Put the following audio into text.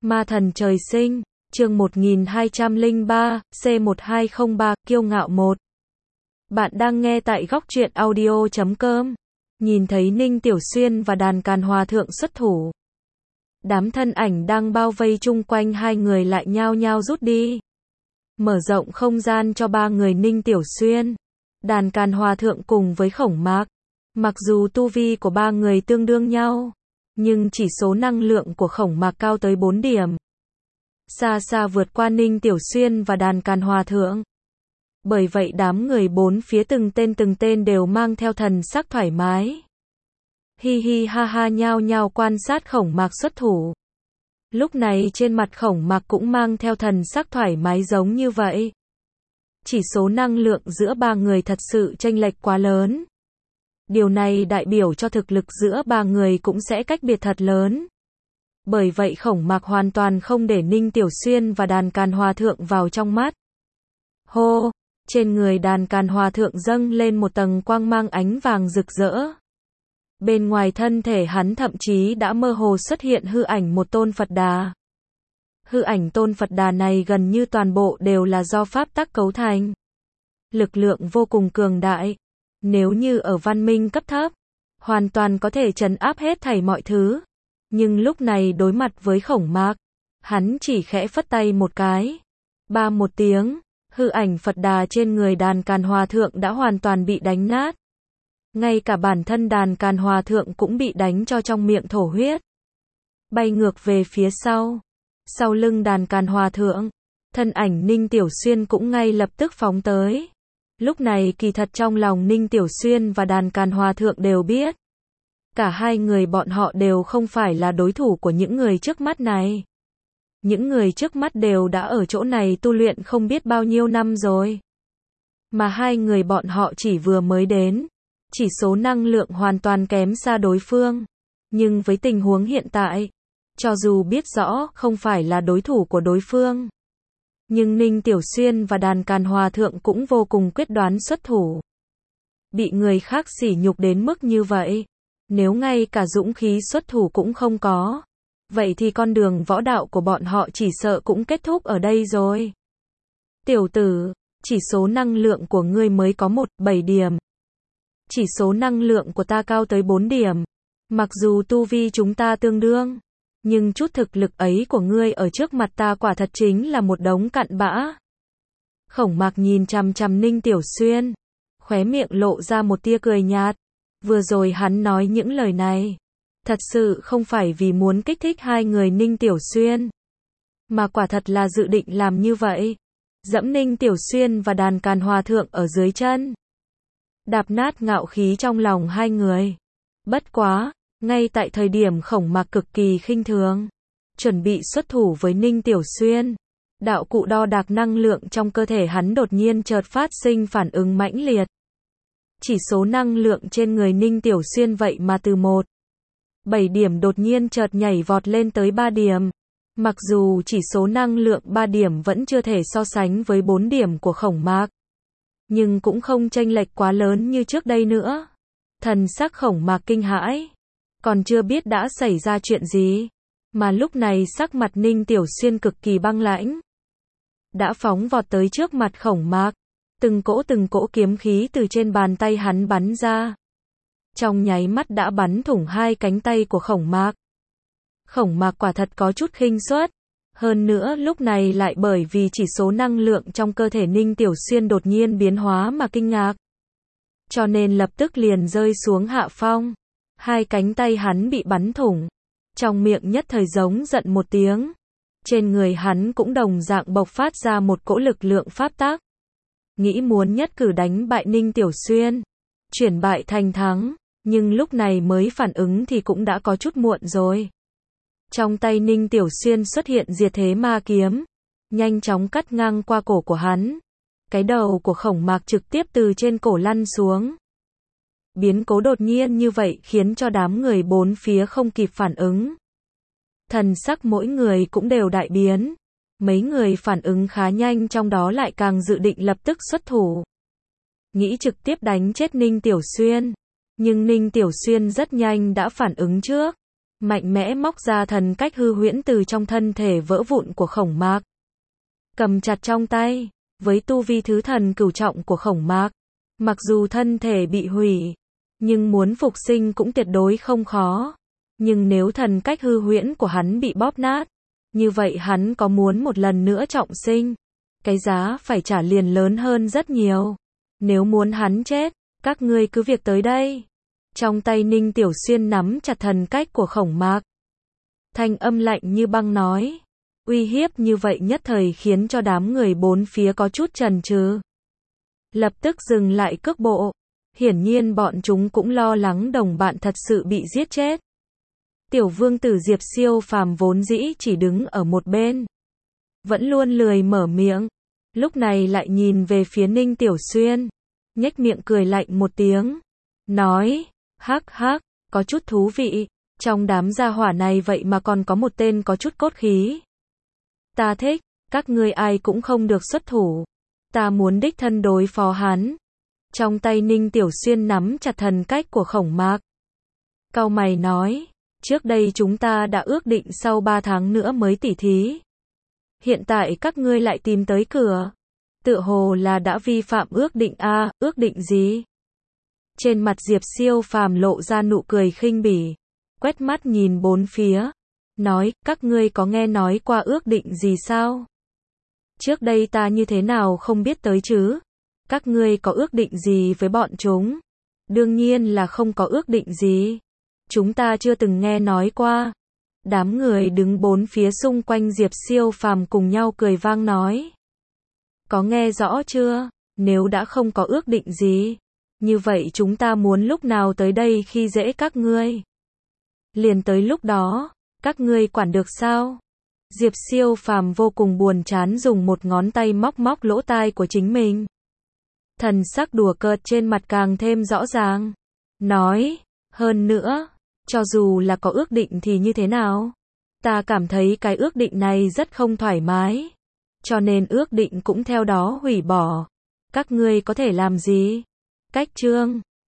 Ma thần trời sinh, chương 1203, C1203, kiêu ngạo 1. Bạn đang nghe tại góc truyện audio.com. Nhìn thấy Ninh Tiểu Xuyên và đàn càn hòa thượng xuất thủ. Đám thân ảnh đang bao vây chung quanh hai người lại nhao nhao rút đi. Mở rộng không gian cho ba người Ninh Tiểu Xuyên, đàn càn hòa thượng cùng với Khổng Mạc. Mặc dù tu vi của ba người tương đương nhau, nhưng chỉ số năng lượng của Khổng Mạc cao tới 4 điểm. Xa xa vượt qua Ninh Tiểu Xuyên và đàn càn hòa thượng. Bởi vậy đám người bốn phía từng tên đều mang theo thần sắc thoải mái. Hi hi ha ha nhao nhao quan sát Khổng Mạc xuất thủ. Lúc này trên mặt Khổng Mạc cũng mang theo thần sắc thoải mái giống như vậy. Chỉ số năng lượng giữa ba người thật sự chênh lệch quá lớn. Điều này đại biểu cho thực lực giữa ba người cũng sẽ cách biệt thật lớn. Bởi vậy Khổng Mạc hoàn toàn không để Ninh Tiểu Xuyên và đàn càn hòa thượng vào trong mắt. Hô! Trên người đàn càn hòa thượng dâng lên một tầng quang mang ánh vàng rực rỡ. Bên ngoài thân thể hắn thậm chí đã mơ hồ xuất hiện hư ảnh một tôn Phật Đà. Hư ảnh tôn Phật Đà này gần như toàn bộ đều là do pháp tắc cấu thành. Lực lượng vô cùng cường đại. Nếu như ở văn minh cấp thấp, hoàn toàn có thể trấn áp hết thảy mọi thứ. Nhưng lúc này đối mặt với Khổng Mạc, hắn chỉ khẽ phất tay một cái. Ba một tiếng, hư ảnh Phật Đà trên người đàn càn hòa thượng đã hoàn toàn bị đánh nát. Ngay cả bản thân đàn càn hòa thượng cũng bị đánh cho trong miệng thổ huyết. Bay ngược về phía sau. Sau lưng đàn càn hòa thượng, thân ảnh Ninh Tiểu Xuyên cũng ngay lập tức phóng tới. Lúc này kỳ thật trong lòng Ninh Tiểu Xuyên và đàn càn hòa thượng đều biết. Cả hai người bọn họ đều không phải là đối thủ của những người trước mắt này. Những người trước mắt đều đã ở chỗ này tu luyện không biết bao nhiêu năm rồi. Mà hai người bọn họ chỉ vừa mới đến. Chỉ số năng lượng hoàn toàn kém xa đối phương. Nhưng với tình huống hiện tại, cho dù biết rõ không phải là đối thủ của đối phương, nhưng Ninh Tiểu Xuyên và đàn càn hòa thượng cũng vô cùng quyết đoán xuất thủ. Bị người khác sỉ nhục đến mức như vậy, nếu ngay cả dũng khí xuất thủ cũng không có, vậy thì con đường võ đạo của bọn họ chỉ sợ cũng kết thúc ở đây rồi. Tiểu tử, chỉ số năng lượng của ngươi mới có 7 điểm. Chỉ số năng lượng của ta cao tới 4 điểm. Mặc dù tu vi chúng ta tương đương, nhưng chút thực lực ấy của ngươi ở trước mặt ta quả thật chính là một đống cặn bã. Khổng Mạc nhìn chằm chằm Ninh Tiểu Xuyên, khóe miệng lộ ra một tia cười nhạt. Vừa rồi hắn nói những lời này, thật sự không phải vì muốn kích thích hai người Ninh Tiểu Xuyên, mà quả thật là dự định làm như vậy. Dẫm Ninh Tiểu Xuyên và đàn càn hòa thượng ở dưới chân. Đạp nát ngạo khí trong lòng hai người. Bất quá, ngay tại thời điểm Khổng Mạc cực kỳ khinh thường, chuẩn bị xuất thủ với Ninh Tiểu Xuyên, đạo cụ đo đạc năng lượng trong cơ thể hắn đột nhiên chợt phát sinh phản ứng mãnh liệt. Chỉ số năng lượng trên người Ninh Tiểu Xuyên vậy mà từ 7 điểm đột nhiên chợt nhảy vọt lên tới 3 điểm. Mặc dù chỉ số năng lượng 3 điểm vẫn chưa thể so sánh với 4 điểm của Khổng Mạc, nhưng cũng không chênh lệch quá lớn như trước đây nữa. Thần sắc Khổng Mạc kinh hãi, còn chưa biết đã xảy ra chuyện gì, mà lúc này sắc mặt Ninh Tiểu Xuyên cực kỳ băng lãnh. Đã phóng vọt tới trước mặt Khổng Mạc, từng cỗ kiếm khí từ trên bàn tay hắn bắn ra. Trong nháy mắt đã bắn thủng hai cánh tay của Khổng Mạc. Khổng Mạc quả thật có chút khinh suất. Hơn nữa lúc này lại bởi vì chỉ số năng lượng trong cơ thể Ninh Tiểu Xuyên đột nhiên biến hóa mà kinh ngạc. Cho nên lập tức liền rơi xuống hạ phong. Hai cánh tay hắn bị bắn thủng. Trong miệng nhất thời giống giận một tiếng. Trên người hắn cũng đồng dạng bộc phát ra một cỗ lực lượng pháp tắc. Nghĩ muốn nhất cử đánh bại Ninh Tiểu Xuyên. Chuyển bại thành thắng. Nhưng lúc này mới phản ứng thì cũng đã có chút muộn rồi. Trong tay Ninh Tiểu Xuyên xuất hiện diệt thế ma kiếm. Nhanh chóng cắt ngang qua cổ của hắn. Cái đầu của Khổng Mạc trực tiếp từ trên cổ lăn xuống. Biến cố đột nhiên như vậy khiến cho đám người bốn phía không kịp phản ứng. Thần sắc mỗi người cũng đều đại biến. Mấy người phản ứng khá nhanh trong đó lại càng dự định lập tức xuất thủ. Nghĩ trực tiếp đánh chết Ninh Tiểu Xuyên. Nhưng Ninh Tiểu Xuyên rất nhanh đã phản ứng trước. mạnh mẽ móc ra thần cách hư huyễn từ trong thân thể vỡ vụn của Khổng Mạc. Cầm chặt trong tay, với tu vi thứ thần cửu trọng của Khổng Mạc, mặc dù thân thể bị hủy, nhưng muốn phục sinh cũng tuyệt đối không khó. Nhưng nếu thần cách hư huyễn của hắn bị bóp nát, như vậy hắn có muốn một lần nữa trọng sinh, cái giá phải trả liền lớn hơn rất nhiều. Nếu muốn hắn chết, các ngươi cứ việc tới đây. Trong tay Ninh Tiểu Xuyên nắm chặt thần cách của Khổng Mạc. Thanh âm lạnh như băng nói. Uy hiếp như vậy nhất thời khiến cho đám người bốn phía có chút chần chừ. Lập tức dừng lại cước bộ. Hiển nhiên bọn chúng cũng lo lắng đồng bạn thật sự bị giết chết. Tiểu vương tử Diệp Siêu Phàm vốn dĩ chỉ đứng ở một bên, vẫn luôn lười mở miệng, lúc này lại nhìn về phía Ninh Tiểu Xuyên, nhếch miệng cười lạnh một tiếng, nói, hắc hắc, có chút thú vị, trong đám gia hỏa này vậy mà còn có một tên có chút cốt khí. Ta thích, các ngươi ai cũng không được xuất thủ, ta muốn đích thân đối phó hắn. Trong tay Ninh Tiểu Xuyên nắm chặt thần cách của Khổng Mạc. Cau mày nói, trước đây chúng ta đã ước định sau 3 tháng nữa mới tỉ thí. Hiện tại các ngươi lại tìm tới cửa. Tựa hồ là đã vi phạm ước định a, ước định gì? Trên mặt Diệp Siêu Phàm lộ ra nụ cười khinh bỉ, quét mắt nhìn bốn phía, nói, các ngươi có nghe nói qua ước định gì sao? Trước đây ta như thế nào không biết tới chứ? Các ngươi có ước định gì với bọn chúng? Đương nhiên là không có ước định gì. Chúng ta chưa từng nghe nói qua. Đám người đứng bốn phía xung quanh Diệp Siêu Phàm cùng nhau cười vang nói. Có nghe rõ chưa? Nếu đã không có ước định gì, như vậy chúng ta muốn lúc nào tới đây khi dễ các ngươi? Liền tới lúc đó, các ngươi quản được sao? Diệp Siêu Phàm vô cùng buồn chán dùng một ngón tay móc móc lỗ tai của chính mình. Thần sắc đùa cợt trên mặt càng thêm rõ ràng. Nói, hơn nữa, cho dù là có ước định thì như thế nào? Ta cảm thấy cái ước định này rất không thoải mái. Cho nên ước định cũng theo đó hủy bỏ. Các ngươi có thể làm gì? Cách chương